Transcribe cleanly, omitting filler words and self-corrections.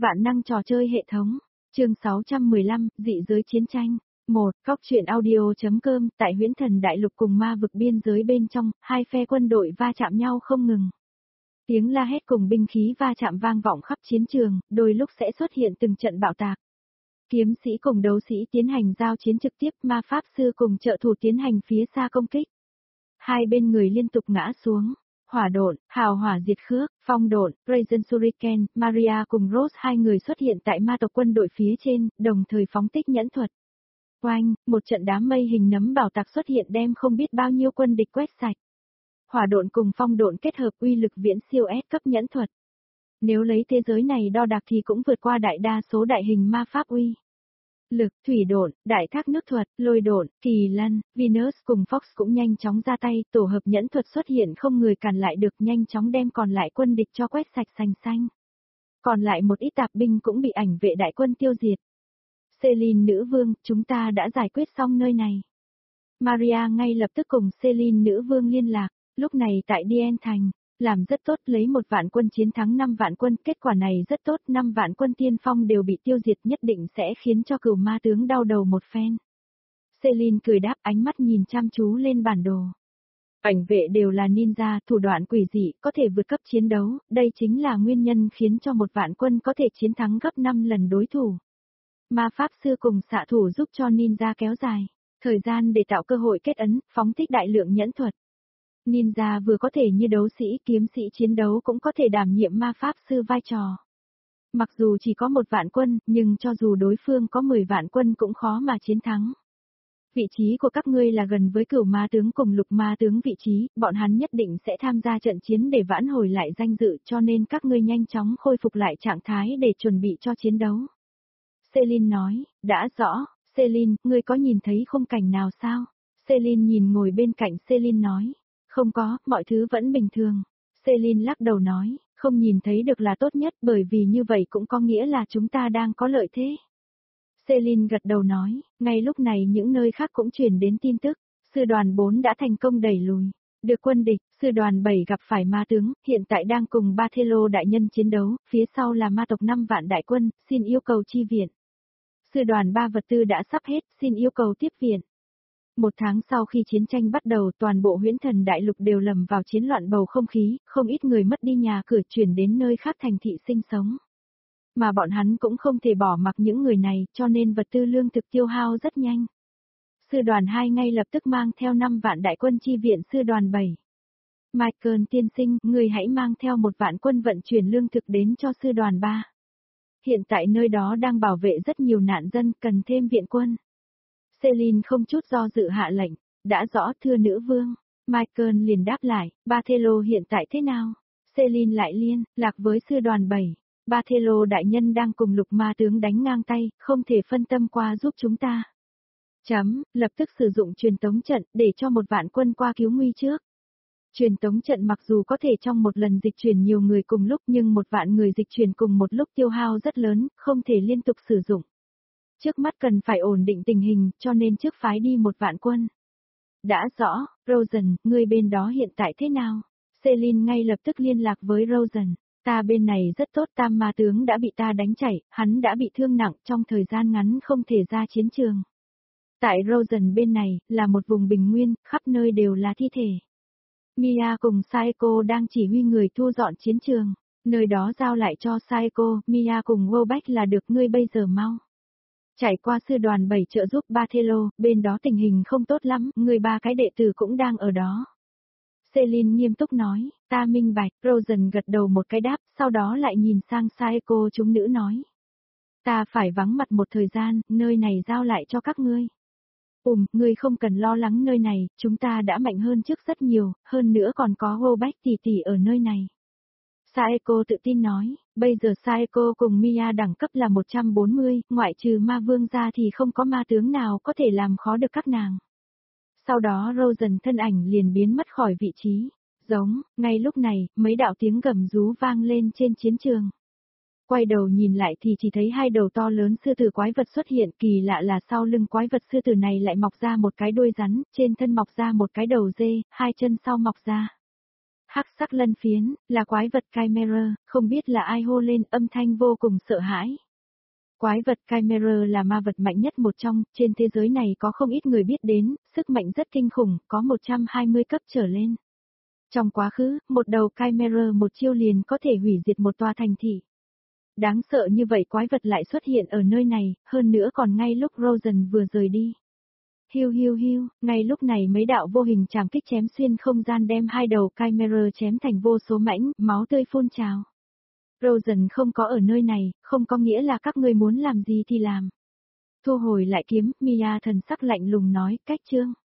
Vạn năng trò chơi hệ thống. Chương 615, dị giới chiến tranh. 1. Góc truyện audio.com. Tại Huyễn Thần Đại Lục cùng ma vực biên giới bên trong, hai phe quân đội va chạm nhau không ngừng. Tiếng la hét cùng binh khí va chạm vang vọng khắp chiến trường, đôi lúc sẽ xuất hiện từng trận bạo tạc. Kiếm sĩ cùng đấu sĩ tiến hành giao chiến trực tiếp, ma pháp sư cùng trợ thủ tiến hành phía xa công kích. Hai bên người liên tục ngã xuống. Hỏa độn, hào hỏa diệt khước, phong độn, Brazen Shuriken, Maria cùng Rose hai người xuất hiện tại ma tộc quân đội phía trên, đồng thời phóng thích nhẫn thuật. Oanh, một trận đám mây hình nấm bảo tạc xuất hiện đem không biết bao nhiêu quân địch quét sạch. Hỏa độn cùng phong độn kết hợp uy lực viễn siêu S cấp nhẫn thuật. Nếu lấy thế giới này đo đạc thì cũng vượt qua đại đa số đại hình ma pháp uy. Lực, thủy độn, đại thác nước thuật, lôi độn, kỳ lân, Venus cùng Fox cũng nhanh chóng ra tay, tổ hợp nhẫn thuật xuất hiện không người cản lại được, nhanh chóng đem còn lại quân địch cho quét sạch sành xanh. Còn lại một ít tạp binh cũng bị ảnh vệ đại quân tiêu diệt. Celine nữ vương, chúng ta đã giải quyết xong nơi này. Maria ngay lập tức cùng Celine nữ vương liên lạc, lúc này tại Dien Thành. Làm rất tốt, lấy 1 vạn quân chiến thắng 5 vạn quân, kết quả này rất tốt, 5 vạn quân tiên phong đều bị tiêu diệt, nhất định sẽ khiến cho cửu ma tướng đau đầu một phen. Celine cười đáp, ánh mắt nhìn chăm chú lên bản đồ. Ảnh vệ đều là ninja, thủ đoạn quỷ dị, có thể vượt cấp chiến đấu, đây chính là nguyên nhân khiến cho 1 vạn quân có thể chiến thắng gấp 5 lần đối thủ. Ma pháp sư cùng xạ thủ giúp cho ninja kéo dài thời gian để tạo cơ hội kết ấn, phóng thích đại lượng nhẫn thuật. Ninja vừa có thể như đấu sĩ, kiếm sĩ chiến đấu cũng có thể đảm nhiệm ma pháp sư vai trò. Mặc dù chỉ có 1 vạn quân, nhưng cho dù đối phương có 10 vạn quân cũng khó mà chiến thắng. Vị trí của các ngươi là gần với cửu ma tướng cùng lục ma tướng vị trí, bọn hắn nhất định sẽ tham gia trận chiến để vãn hồi lại danh dự, cho nên các ngươi nhanh chóng khôi phục lại trạng thái để chuẩn bị cho chiến đấu. Celine nói, đã rõ. Celine, ngươi có nhìn thấy khung cảnh nào sao? Celine nhìn ngồi bên cạnh Celine nói. Không có, mọi thứ vẫn bình thường. Celine lắc đầu nói, không nhìn thấy được là tốt nhất, bởi vì như vậy cũng có nghĩa là chúng ta đang có lợi thế. Celine gật đầu nói, ngay lúc này những nơi khác cũng truyền đến tin tức, sư đoàn 4 đã thành công đẩy lùi. Được quân địch, sư đoàn 7 gặp phải ma tướng, hiện tại đang cùng Barthelo đại nhân chiến đấu, phía sau là ma tộc 5 vạn đại quân, xin yêu cầu chi viện. Sư đoàn 3 vật tư đã sắp hết, xin yêu cầu tiếp viện. 1 tháng sau khi chiến tranh bắt đầu, toàn bộ Huyễn Thần Đại Lục đều lầm vào chiến loạn bầu không khí, không ít người mất đi nhà cửa chuyển đến nơi khác thành thị sinh sống. Mà bọn hắn cũng không thể bỏ mặc những người này, cho nên vật tư lương thực tiêu hao rất nhanh. Sư đoàn 2 ngay lập tức mang theo 5 vạn đại quân chi viện sư đoàn 7. Michael tiên sinh, người hãy mang theo 1 vạn quân vận chuyển lương thực đến cho sư đoàn 3. Hiện tại nơi đó đang bảo vệ rất nhiều nạn dân, cần thêm viện quân. Celine không chút do dự hạ lệnh, đã rõ thưa nữ vương. Michael liền đáp lại, Barthelo hiện tại thế nào? Celine lại liên lạc với sư đoàn 7. Barthelo đại nhân đang cùng lục ma tướng đánh ngang tay, không thể phân tâm qua giúp chúng ta. Lập tức sử dụng truyền tống trận để cho 1 vạn quân qua cứu nguy trước. Truyền tống trận mặc dù có thể trong một lần dịch chuyển nhiều người cùng lúc nhưng 1 vạn người dịch chuyển cùng một lúc tiêu hao rất lớn, không thể liên tục sử dụng. Trước mắt cần phải ổn định tình hình, cho nên trước phái đi 1 vạn quân. Đã rõ, Rosen, ngươi bên đó hiện tại thế nào? Celine ngay lập tức liên lạc với Rosen. Ta bên này rất tốt, Tam ma tướng đã bị ta đánh chảy, hắn đã bị thương nặng, trong thời gian ngắn không thể ra chiến trường. Tại Rosen bên này, là một vùng bình nguyên, khắp nơi đều là thi thể. Mia cùng Saeko đang chỉ huy người thu dọn chiến trường. Nơi đó giao lại cho Saeko, Mia cùng Wobach là được, ngươi bây giờ mau. Trải qua sư đoàn 7 trợ giúp Barthelo, bên đó tình hình không tốt lắm, người 3 cái đệ tử cũng đang ở đó. Celine nghiêm túc nói, ta minh bạch, Rosen gật đầu một cái đáp, sau đó lại nhìn sang Saeko chúng nữ nói. Ta phải vắng mặt một thời gian, nơi này giao lại cho các ngươi. Ngươi không cần lo lắng nơi này, chúng ta đã mạnh hơn trước rất nhiều, hơn nữa còn có Wobach tỷ tỷ ở nơi này. Saeko tự tin nói, bây giờ Saeko cùng Mia đẳng cấp là 140, ngoại trừ ma vương ra thì không có ma tướng nào có thể làm khó được các nàng. Sau đó Rosen thân ảnh liền biến mất khỏi vị trí. Ngay lúc này, mấy đạo tiếng gầm rú vang lên trên chiến trường. Quay đầu nhìn lại thì chỉ thấy 2 đầu to lớn sư tử quái vật xuất hiện, kỳ lạ là sau lưng quái vật sư tử này lại mọc ra một cái đuôi rắn, trên thân mọc ra một cái đầu dê, 2 chân sau mọc ra Hắc sắc lân phiến, là quái vật Chimera, không biết là ai hô lên, âm thanh vô cùng sợ hãi. Quái vật Chimera là ma vật mạnh nhất một trong, trên thế giới này có không ít người biết đến, sức mạnh rất kinh khủng, có 120 cấp trở lên. Trong quá khứ, một đầu Chimera một chiêu liền có thể hủy diệt một tòa thành thị. Đáng sợ như vậy quái vật lại xuất hiện ở nơi này, hơn nữa còn ngay lúc Rosen vừa rời đi. Hiu hiu hiu, ngay lúc này mấy đạo vô hình chạm kích chém xuyên không gian đem hai đầu Chimera chém thành vô số mảnh, máu tươi phun trào. Rosen không có ở nơi này, không có nghĩa là các ngươi muốn làm gì thì làm. Thu hồi lại kiếm, Mia thần sắc lạnh lùng nói, cách chương.